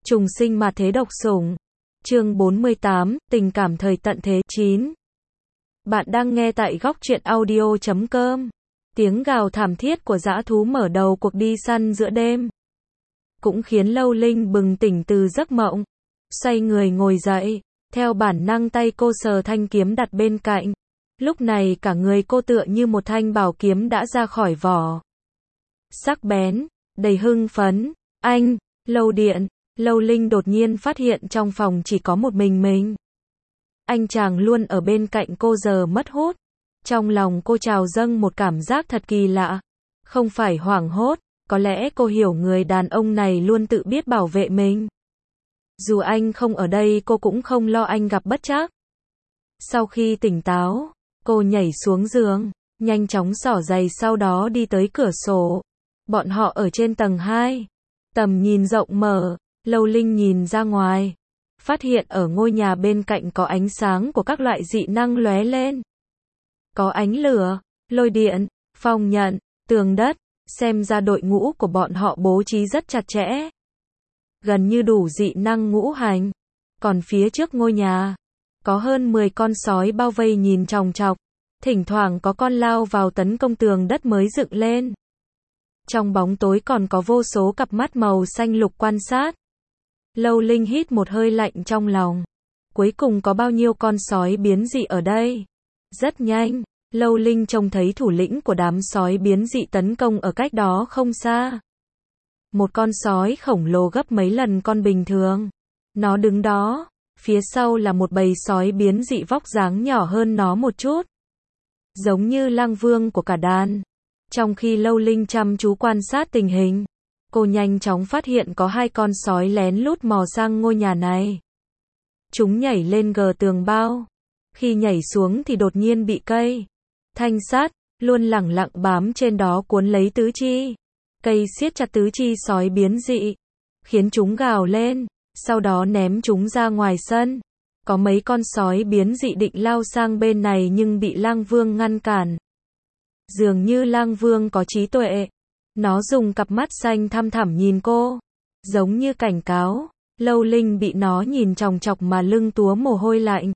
Trùng sinh mà thế độc sủng. Chương 48, tình cảm thời tận thế 9. Bạn đang nghe tại góc truyện audio.com. Tiếng gào thảm thiết của dã thú mở đầu cuộc đi săn giữa đêm, cũng khiến Lâu Linh bừng tỉnh từ giấc mộng. Xoay người ngồi dậy, theo bản năng tay cô sờ thanh kiếm đặt bên cạnh. Lúc này cả người cô tựa như một thanh bảo kiếm đã ra khỏi vỏ. Sắc bén, đầy hưng phấn. Anh, Lâu Điện. Lâu Linh đột nhiên phát hiện trong phòng chỉ có một mình. Anh chàng luôn ở bên cạnh cô giờ mất hút. Trong lòng cô trào dâng một cảm giác thật kỳ lạ. Không phải hoảng hốt, có lẽ cô hiểu người đàn ông này luôn tự biết bảo vệ mình. Dù anh không ở đây cô cũng không lo anh gặp bất trắc. Sau khi tỉnh táo, cô nhảy xuống giường, nhanh chóng xỏ giày sau đó đi tới cửa sổ. Bọn họ ở trên tầng 2. Tầm nhìn rộng mở. Lâu Linh nhìn ra ngoài, phát hiện ở ngôi nhà bên cạnh có ánh sáng của các loại dị năng lóe lên. Có ánh lửa, lôi điện, phong nhận, tường đất, xem ra đội ngũ của bọn họ bố trí rất chặt chẽ. Gần như đủ dị năng ngũ hành. Còn phía trước ngôi nhà, có hơn 10 con sói bao vây nhìn chòng chọc, thỉnh thoảng có con lao vào tấn công tường đất mới dựng lên. Trong bóng tối còn có vô số cặp mắt màu xanh lục quan sát. Lâu Linh hít một hơi lạnh trong lòng. Cuối cùng có bao nhiêu con sói biến dị ở đây? Rất nhanh, Lâu Linh trông thấy thủ lĩnh của đám sói biến dị tấn công ở cách đó không xa. Một con sói khổng lồ gấp mấy lần con bình thường. Nó đứng đó, phía sau là một bầy sói biến dị vóc dáng nhỏ hơn nó một chút. Giống như lang vương của cả đàn. Trong khi Lâu Linh chăm chú quan sát tình hình, cô nhanh chóng phát hiện có 2 con sói lén lút mò sang ngôi nhà này. Chúng nhảy lên gờ tường bao. Khi nhảy xuống thì đột nhiên bị cây thanh sắt luôn lẳng lặng bám trên đó cuốn lấy tứ chi. Cây siết chặt tứ chi sói biến dị, khiến chúng gào lên, sau đó ném chúng ra ngoài sân. Có mấy con sói biến dị định lao sang bên này nhưng bị lang vương ngăn cản. Dường như lang vương có trí tuệ. Nó dùng cặp mắt xanh thăm thẳm nhìn cô, giống như cảnh cáo. Lâu Linh bị nó nhìn chòng chọc mà lưng túa mồ hôi lạnh.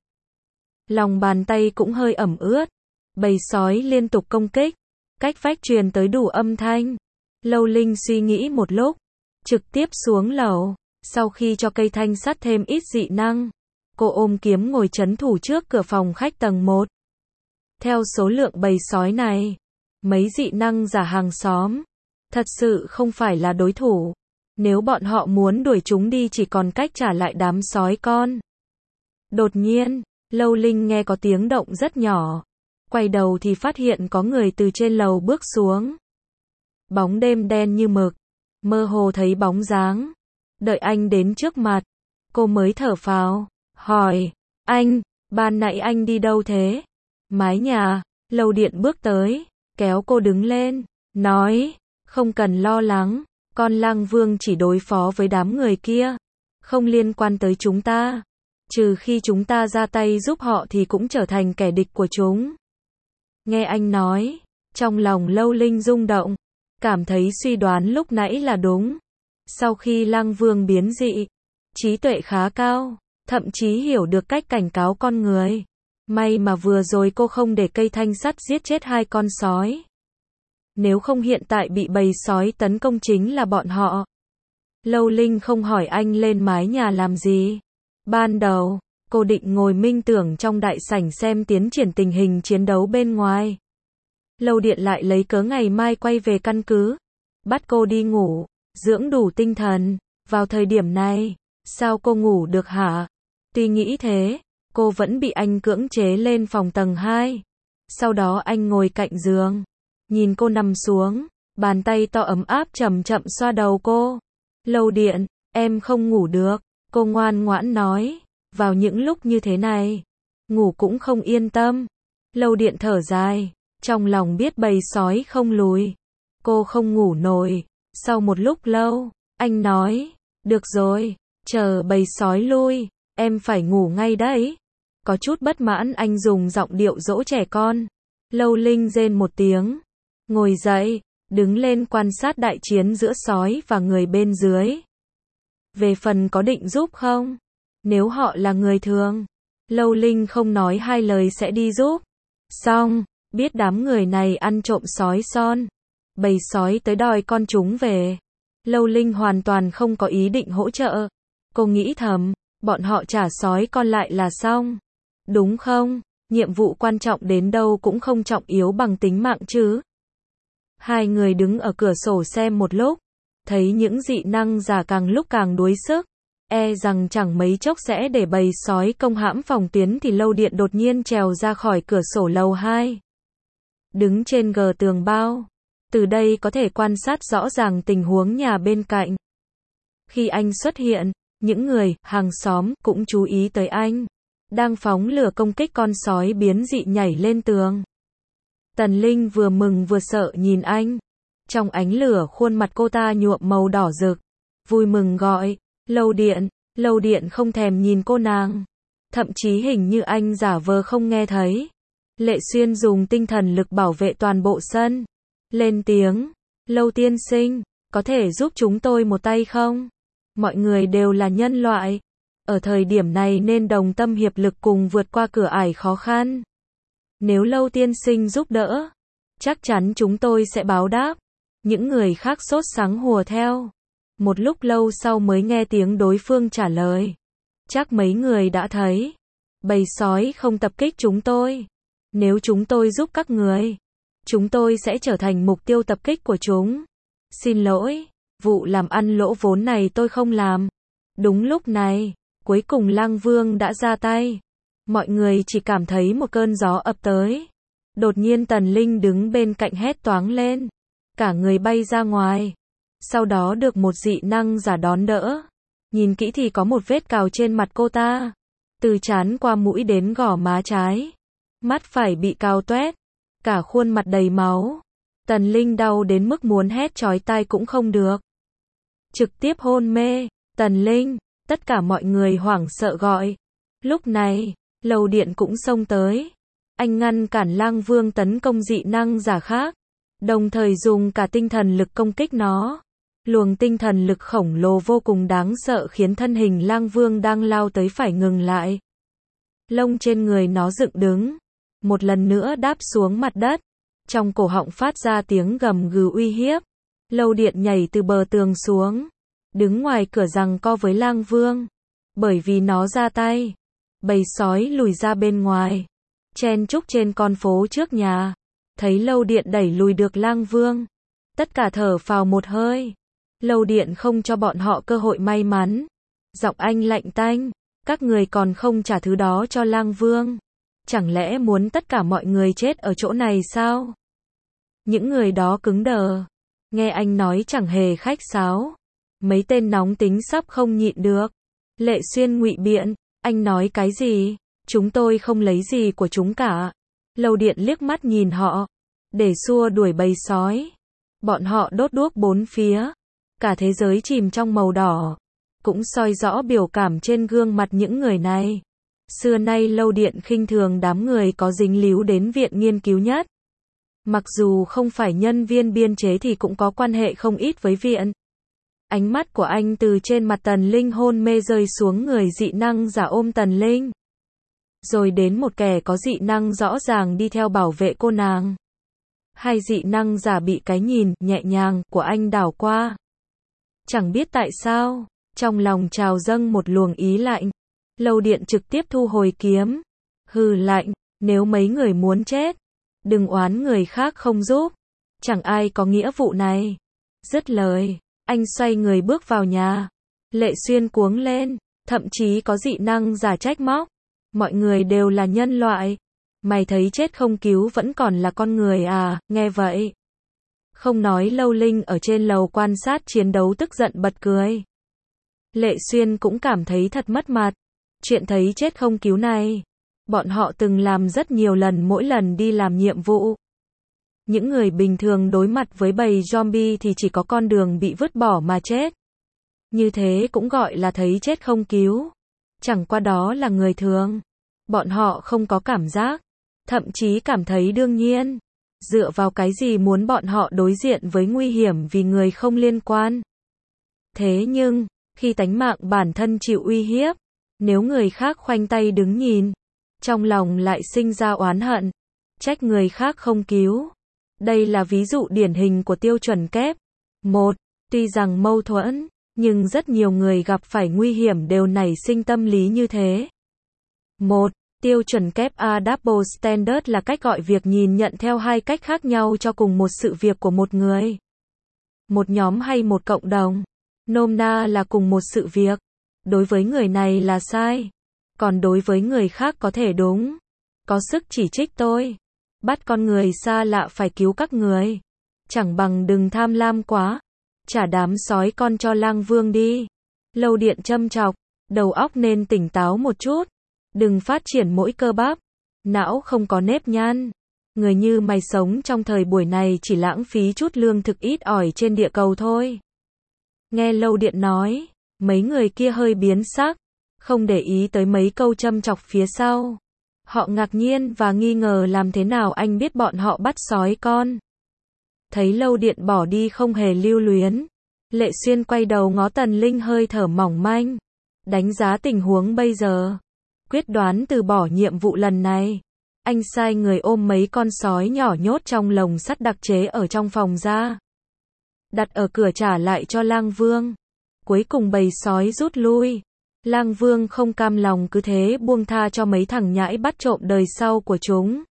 Lòng bàn tay cũng hơi ẩm ướt. Bầy sói liên tục công kích, cách vách truyền tới đủ âm thanh. Lâu Linh suy nghĩ một lúc, trực tiếp xuống lầu. Sau khi cho cây thanh sắt thêm ít dị năng, cô ôm kiếm ngồi trấn thủ trước cửa phòng khách tầng 1. Theo số lượng bầy sói này, mấy dị năng giả hàng xóm thật sự không phải là đối thủ. Nếu bọn họ muốn đuổi chúng đi chỉ còn cách trả lại đám sói con. Đột nhiên, Lâu Linh nghe có tiếng động rất nhỏ. Quay đầu thì phát hiện có người từ trên lầu bước xuống. Bóng đêm đen như mực, mơ hồ thấy bóng dáng. Đợi anh đến trước mặt, cô mới thở phào, hỏi, anh, ban nãy anh đi đâu thế? Mái nhà. Lâu Điện bước tới, kéo cô đứng lên, nói, không cần lo lắng, con lang vương chỉ đối phó với đám người kia, không liên quan tới chúng ta. Trừ khi chúng ta ra tay giúp họ thì cũng trở thành kẻ địch của chúng. Nghe anh nói, trong lòng Lâu Linh rung động, cảm thấy suy đoán lúc nãy là đúng. Sau khi lang vương biến dị, trí tuệ khá cao, thậm chí hiểu được cách cảnh cáo con người. May mà vừa rồi cô không để cây thanh sắt giết chết 2 con sói. Nếu không hiện tại bị bầy sói tấn công chính là bọn họ. Lâu Linh không hỏi anh lên mái nhà làm gì. Ban đầu, cô định ngồi minh tưởng trong đại sảnh xem tiến triển tình hình chiến đấu bên ngoài. Lâu Điện lại lấy cớ ngày mai quay về căn cứ, bắt cô đi ngủ, dưỡng đủ tinh thần. Vào thời điểm này, sao cô ngủ được hả? Tuy nghĩ thế, cô vẫn bị anh cưỡng chế lên phòng tầng 2. Sau đó anh ngồi cạnh giường, nhìn cô nằm xuống, bàn tay to ấm áp chậm chậm xoa đầu cô. Lâu Điện, em không ngủ được, cô ngoan ngoãn nói. Vào những lúc như thế này, ngủ cũng không yên tâm. Lâu Điện thở dài, trong lòng biết bầy sói không lùi, cô không ngủ nổi. Sau một lúc lâu, anh nói, được rồi, chờ bầy sói lui, em phải ngủ ngay đấy. Có chút bất mãn anh dùng giọng điệu dỗ trẻ con. Lâu Linh rên một tiếng, ngồi dậy, đứng lên quan sát đại chiến giữa sói và người bên dưới. Về phần có định giúp không? Nếu họ là người thường, Lâu Linh không nói hai lời sẽ đi giúp. Xong, biết đám người này ăn trộm sói son, bầy sói tới đòi con chúng về. Lâu Linh hoàn toàn không có ý định hỗ trợ. Cô nghĩ thầm, bọn họ trả sói con lại là xong. Đúng không? Nhiệm vụ quan trọng đến đâu cũng không trọng yếu bằng tính mạng chứ. Hai người đứng ở cửa sổ xem một lúc, thấy những dị năng giả càng lúc càng đuối sức, e rằng chẳng mấy chốc sẽ để bầy sói công hãm phòng tuyến thì Lâu Điện đột nhiên trèo ra khỏi cửa sổ lầu 2. Đứng trên gờ tường bao, từ đây có thể quan sát rõ ràng tình huống nhà bên cạnh. Khi anh xuất hiện, những người, hàng xóm, cũng chú ý tới anh. Đang phóng lửa công kích con sói biến dị nhảy lên tường. Tần Linh vừa mừng vừa sợ nhìn anh. Trong ánh lửa khuôn mặt cô ta nhuộm màu đỏ rực. Vui mừng gọi, Lâu Điện. Lâu Điện không thèm nhìn cô nàng. Thậm chí hình như anh giả vờ không nghe thấy. Lệ Xuyên dùng tinh thần lực bảo vệ toàn bộ sân. Lên tiếng, Lâu tiên sinh, có thể giúp chúng tôi một tay không? Mọi người đều là nhân loại. Ở thời điểm này nên đồng tâm hiệp lực cùng vượt qua cửa ải khó khăn. Nếu Lâu tiên sinh giúp đỡ, chắc chắn chúng tôi sẽ báo đáp. Những người khác sốt sắng hùa theo. Một lúc lâu sau mới nghe tiếng đối phương trả lời. Chắc mấy người đã thấy. Bầy sói không tập kích chúng tôi. Nếu chúng tôi giúp các người, chúng tôi sẽ trở thành mục tiêu tập kích của chúng. Xin lỗi, vụ làm ăn lỗ vốn này tôi không làm. Đúng lúc này, cuối cùng Lang Vương đã ra tay. Mọi người chỉ cảm thấy một cơn gió ập tới. Đột nhiên Tần Linh đứng bên cạnh hét toáng lên. Cả người bay ra ngoài. Sau đó được một dị năng giả đón đỡ. Nhìn kỹ thì có một vết cào trên mặt cô ta. Từ trán qua mũi đến gò má trái. Mắt phải bị cào toét. Cả khuôn mặt đầy máu. Tần Linh đau đến mức muốn hét chói tai cũng không được. Trực tiếp hôn mê. Tần Linh, tất cả mọi người hoảng sợ gọi. Lúc này, Lầu Điện cũng xông tới. Anh ngăn cản Lang Vương tấn công dị năng giả khác. Đồng thời dùng cả tinh thần lực công kích nó. Luồng tinh thần lực khổng lồ vô cùng đáng sợ khiến thân hình Lang Vương đang lao tới phải ngừng lại. Lông trên người nó dựng đứng. Một lần nữa đáp xuống mặt đất. Trong cổ họng phát ra tiếng gầm gừ uy hiếp. Lâu Điện nhảy từ bờ tường xuống. Đứng ngoài cửa giằng co với Lang Vương. Bởi vì nó ra tay. Bầy sói lùi ra bên ngoài. Chen chúc trên con phố trước nhà. Thấy Lâu Điện đẩy lùi được Lang Vương. Tất cả thở phào một hơi. Lâu Điện không cho bọn họ cơ hội may mắn. Giọng anh lạnh tanh. Các người còn không trả thứ đó cho Lang Vương. Chẳng lẽ muốn tất cả mọi người chết ở chỗ này sao? Những người đó cứng đờ. Nghe anh nói chẳng hề khách sáo. Mấy tên nóng tính sắp không nhịn được. Lệ Xuyên ngụy biện. Anh nói cái gì? Chúng tôi không lấy gì của chúng cả. Lâu Điện liếc mắt nhìn họ. Để xua đuổi bầy sói. Bọn họ đốt đuốc bốn phía. Cả thế giới chìm trong màu đỏ. Cũng soi rõ biểu cảm trên gương mặt những người này. Xưa nay Lâu Điện khinh thường đám người có dính líu đến viện nghiên cứu nhất. Mặc dù không phải nhân viên biên chế thì cũng có quan hệ không ít với viện. Ánh mắt của anh từ trên mặt Tần Linh hôn mê rơi xuống người dị năng giả ôm Tần Linh. Rồi đến một kẻ có dị năng rõ ràng đi theo bảo vệ cô nàng. Hai dị năng giả bị cái nhìn nhẹ nhàng của anh đảo qua. Chẳng biết tại sao, trong lòng trào dâng một luồng ý lạnh. Lâu Điện trực tiếp thu hồi kiếm. Hừ lạnh, nếu mấy người muốn chết, đừng oán người khác không giúp. Chẳng ai có nghĩa vụ này. Dứt lời, anh xoay người bước vào nhà. Lệ Xuyên cuống lên, thậm chí có dị năng giả trách móc. Mọi người đều là nhân loại. Mày thấy chết không cứu vẫn còn là con người à? Nghe vậy, không nói Lâu Linh ở trên lầu quan sát chiến đấu tức giận bật cười. Lệ Xuyên cũng cảm thấy thật mất mặt. Chuyện thấy chết không cứu này, bọn họ từng làm rất nhiều lần mỗi lần đi làm nhiệm vụ. Những người bình thường đối mặt với bầy zombie thì chỉ có con đường bị vứt bỏ mà chết. Như thế cũng gọi là thấy chết không cứu. Chẳng qua đó là người thường. Bọn họ không có cảm giác. Thậm chí cảm thấy đương nhiên. Dựa vào cái gì muốn bọn họ đối diện với nguy hiểm vì người không liên quan. Thế nhưng, Khi tánh mạng bản thân chịu uy hiếp, nếu người khác khoanh tay đứng nhìn, trong lòng lại sinh ra oán hận, trách người khác không cứu. Đây là ví dụ điển hình của tiêu chuẩn kép. Một, tuy rằng mâu thuẫn, nhưng rất nhiều người gặp phải nguy hiểm đều nảy sinh tâm lý như thế. Một, tiêu chuẩn kép A double standard là cách gọi việc nhìn nhận theo hai cách khác nhau cho cùng một sự việc của một người, một nhóm hay một cộng đồng. Nôm na là cùng một sự việc, đối với người này là sai, còn đối với người khác có thể đúng. Có sức chỉ trích tôi, bắt con người xa lạ phải cứu các người. Chẳng bằng đừng tham lam quá, trả đám sói con cho lang vương đi. Lâu Điện châm chọc, đầu óc nên tỉnh táo một chút, đừng phát triển mỗi cơ bắp, não không có nếp nhăn. Người như mày sống trong thời buổi này chỉ lãng phí chút lương thực ít ỏi trên địa cầu thôi. Nghe Lâu Điện nói, mấy người kia hơi biến sắc, không để ý tới mấy câu châm chọc phía sau. Họ ngạc nhiên và nghi ngờ làm thế nào anh biết bọn họ bắt sói con. Thấy Lâu Điện bỏ đi không hề lưu luyến, Lệ Xuyên quay đầu ngó Tần Linh hơi thở mỏng manh, đánh giá tình huống bây giờ, quyết đoán từ bỏ nhiệm vụ lần này. Anh sai người ôm mấy con sói nhỏ nhốt trong lồng sắt đặc chế ở trong phòng ra, đặt ở cửa trả lại cho Lang Vương. Cuối cùng bầy sói rút lui. Lang Vương không cam lòng cứ thế buông tha cho mấy thằng nhãi bắt trộm đời sau của chúng.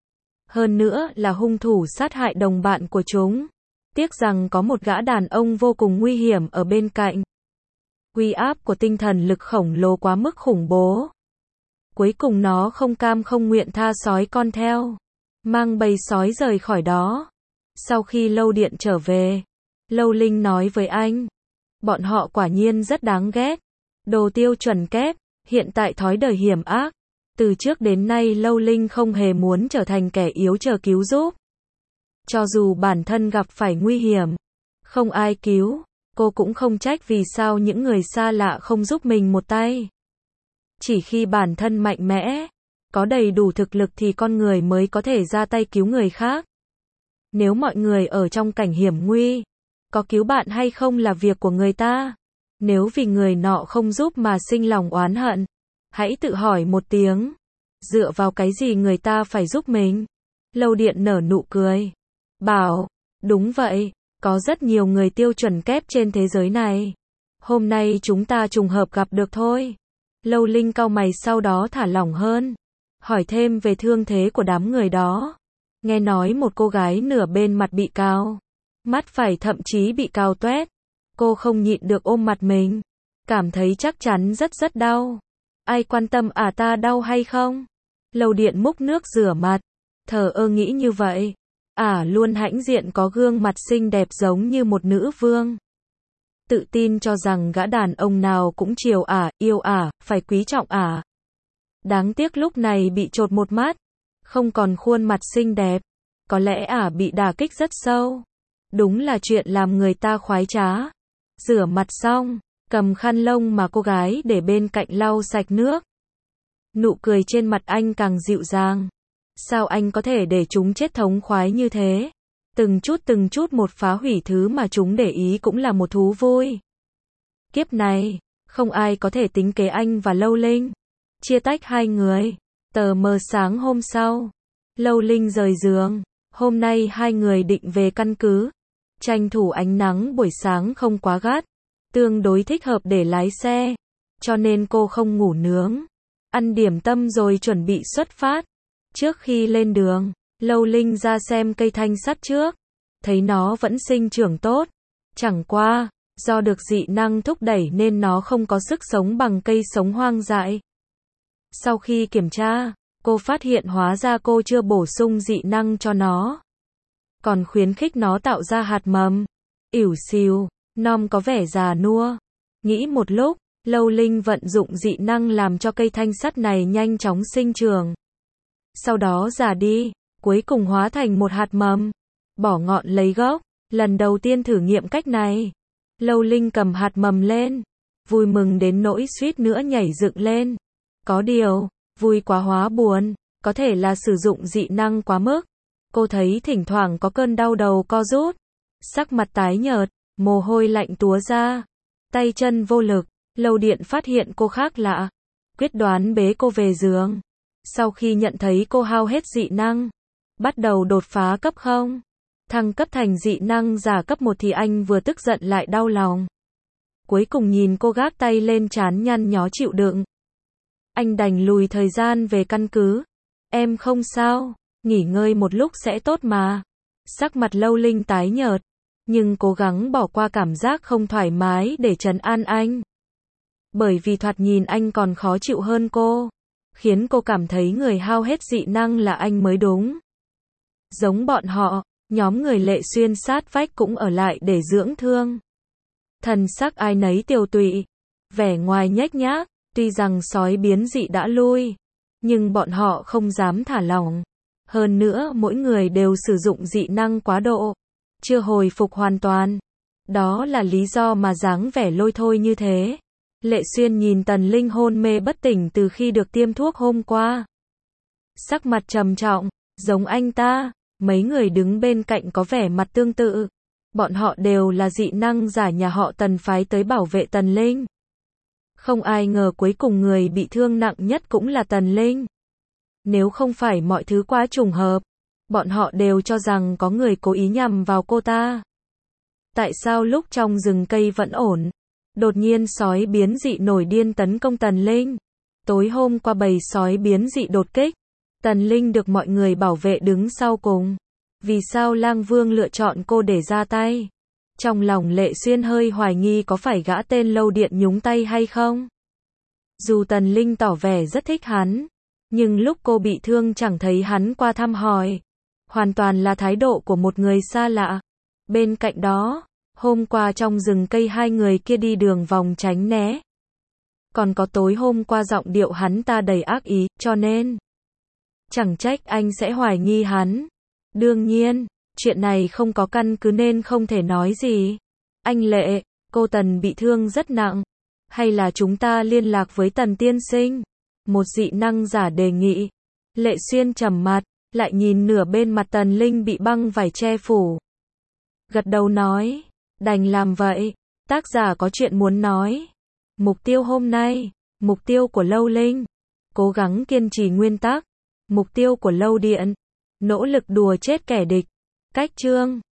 Hơn nữa là hung thủ sát hại đồng bạn của chúng. Tiếc rằng có một gã đàn ông vô cùng nguy hiểm ở bên cạnh. Uy áp của tinh thần lực khổng lồ quá mức khủng bố. Cuối cùng nó không cam không nguyện tha sói con theo, mang bầy sói rời khỏi đó. Sau khi Lâu Điện trở về, Lâu Linh nói với anh, bọn họ quả nhiên rất đáng ghét. Đồ tiêu chuẩn kép, hiện tại thói đời hiểm ác. Từ trước đến nay Lâu Linh không hề muốn trở thành kẻ yếu chờ cứu giúp. Cho dù bản thân gặp phải nguy hiểm, không ai cứu, cô cũng không trách vì sao những người xa lạ không giúp mình một tay. Chỉ khi bản thân mạnh mẽ, có đầy đủ thực lực thì con người mới có thể ra tay cứu người khác. Nếu mọi người ở trong cảnh hiểm nguy, có cứu bạn hay không là việc của người ta. Nếu vì người nọ không giúp mà sinh lòng oán hận, hãy tự hỏi một tiếng, dựa vào cái gì người ta phải giúp mình? Lâu Điện nở nụ cười, bảo, đúng vậy, có rất nhiều người tiêu chuẩn kép trên thế giới này. Hôm nay chúng ta trùng hợp gặp được thôi. Lâu Linh cau mày sau đó thả lỏng hơn, hỏi thêm về thương thế của đám người đó. Nghe nói một cô gái nửa bên mặt bị cào, mắt phải thậm chí bị cào toét. Cô không nhịn được ôm mặt mình, cảm thấy chắc chắn rất đau. Ai quan tâm ta đau hay không? Lâu Điện múc nước rửa mặt, thờ ơ nghĩ như vậy. Luôn hãnh diện có gương mặt xinh đẹp giống như một nữ vương. Tự tin cho rằng gã đàn ông nào cũng chiều yêu phải quý trọng Đáng tiếc lúc này bị chột một mắt, không còn khuôn mặt xinh đẹp. Có lẽ bị đả kích rất sâu. Đúng là chuyện làm người ta khoái trá. Rửa mặt xong, cầm khăn lông mà cô gái để bên cạnh lau sạch nước. Nụ cười trên mặt anh càng dịu dàng. Sao anh có thể để chúng chết thống khoái như thế? Từng chút một phá hủy thứ mà chúng để ý cũng là một thú vui. Kiếp này, không ai có thể tính kế anh và Lâu Linh. Chia tách hai người. Tờ mờ sáng hôm sau, Lâu Linh rời giường. Hôm nay hai người định về căn cứ. Tranh thủ ánh nắng buổi sáng không quá gắt, tương đối thích hợp để lái xe. Cho nên cô không ngủ nướng, ăn điểm tâm rồi chuẩn bị xuất phát. Trước khi lên đường, Lâu Linh ra xem cây thanh sắt trước, thấy nó vẫn sinh trưởng tốt. Chẳng qua, do được dị năng thúc đẩy nên nó không có sức sống bằng cây sống hoang dại. Sau khi kiểm tra, cô phát hiện hóa ra cô chưa bổ sung dị năng cho nó, còn khuyến khích nó tạo ra hạt mầm. Ỉu xìu, nom có vẻ già nua. Nghĩ một lúc, Lâu Linh vận dụng dị năng làm cho cây thanh sắt này nhanh chóng sinh trưởng. Sau đó già đi, cuối cùng hóa thành một hạt mầm. Bỏ ngọn lấy gốc, lần đầu tiên thử nghiệm cách này. Lâu Linh cầm hạt mầm lên, vui mừng đến nỗi suýt nữa nhảy dựng lên. Có điều, vui quá hóa buồn, có thể là sử dụng dị năng quá mức. Cô thấy thỉnh thoảng có cơn đau đầu co rút, sắc mặt tái nhợt, mồ hôi lạnh túa ra. tay chân vô lực. Lâu Điện phát hiện cô khác lạ, quyết đoán bế cô về giường. Sau khi nhận thấy cô hao hết dị năng, bắt đầu đột phá cấp 0, thăng cấp thành dị năng giả cấp 1 thì anh vừa tức giận lại đau lòng. Cuối cùng nhìn cô gác tay lên trán nhăn nhó chịu đựng. Anh đành lùi thời gian về căn cứ. Em không sao, nghỉ ngơi một lúc sẽ tốt mà. Sắc mặt Lâu Linh tái nhợt, nhưng cố gắng bỏ qua cảm giác không thoải mái để trấn an anh. Bởi vì thoạt nhìn anh còn khó chịu hơn cô, khiến cô cảm thấy người hao hết dị năng là anh mới đúng. Giống bọn họ, nhóm người Lệ Xuyên sát vách cũng ở lại để dưỡng thương. Thần sắc ai nấy tiều tụy, vẻ ngoài nhếch nhác, tuy rằng sói biến dị đã lui, nhưng bọn họ không dám thả lỏng. Hơn nữa mỗi người đều sử dụng dị năng quá độ, chưa hồi phục hoàn toàn. Đó là lý do mà dáng vẻ lôi thôi như thế. Lệ Xuyên nhìn Tần Linh hôn mê bất tỉnh từ khi được tiêm thuốc hôm qua. Sắc mặt trầm trọng, giống anh ta, mấy người đứng bên cạnh có vẻ mặt tương tự. Bọn họ đều là dị năng giả nhà họ Tần phái tới bảo vệ Tần Linh. Không ai ngờ cuối cùng người bị thương nặng nhất cũng là Tần Linh. Nếu không phải mọi thứ quá trùng hợp, bọn họ đều cho rằng có người cố ý nhằm vào cô ta. Tại sao lúc trong rừng cây vẫn ổn, đột nhiên sói biến dị nổi điên tấn công Tần Linh? Tối hôm qua bầy sói biến dị đột kích, Tần Linh được mọi người bảo vệ đứng sau cùng. Vì sao Lang Vương lựa chọn cô để ra tay? Trong lòng Lệ Xuyên hơi hoài nghi có phải gã tên Lâu Điện nhúng tay hay không. Dù Tần Linh tỏ vẻ rất thích hắn, nhưng lúc cô bị thương chẳng thấy hắn qua thăm hỏi. Hoàn toàn là thái độ của một người xa lạ. Bên cạnh đó, hôm qua trong rừng cây hai người kia đi đường vòng tránh né. Còn có tối hôm qua giọng điệu hắn ta đầy ác ý, cho nên chẳng trách anh sẽ hoài nghi hắn. Đương nhiên, chuyện này không có căn cứ nên không thể nói gì. Anh Lệ, cô Tần bị thương rất nặng. Hay là chúng ta liên lạc với Tần tiên sinh? Một dị năng giả đề nghị. Lệ Xuyên trầm mặt, lại nhìn nửa bên mặt Tần Linh bị băng vải che phủ. Gật đầu nói, đành làm vậy. Tác giả có chuyện muốn nói. Mục tiêu hôm nay, mục tiêu của Lâu Linh, cố gắng kiên trì nguyên tắc. Mục tiêu của Lâu Điện, nỗ lực đùa chết kẻ địch. Cách chương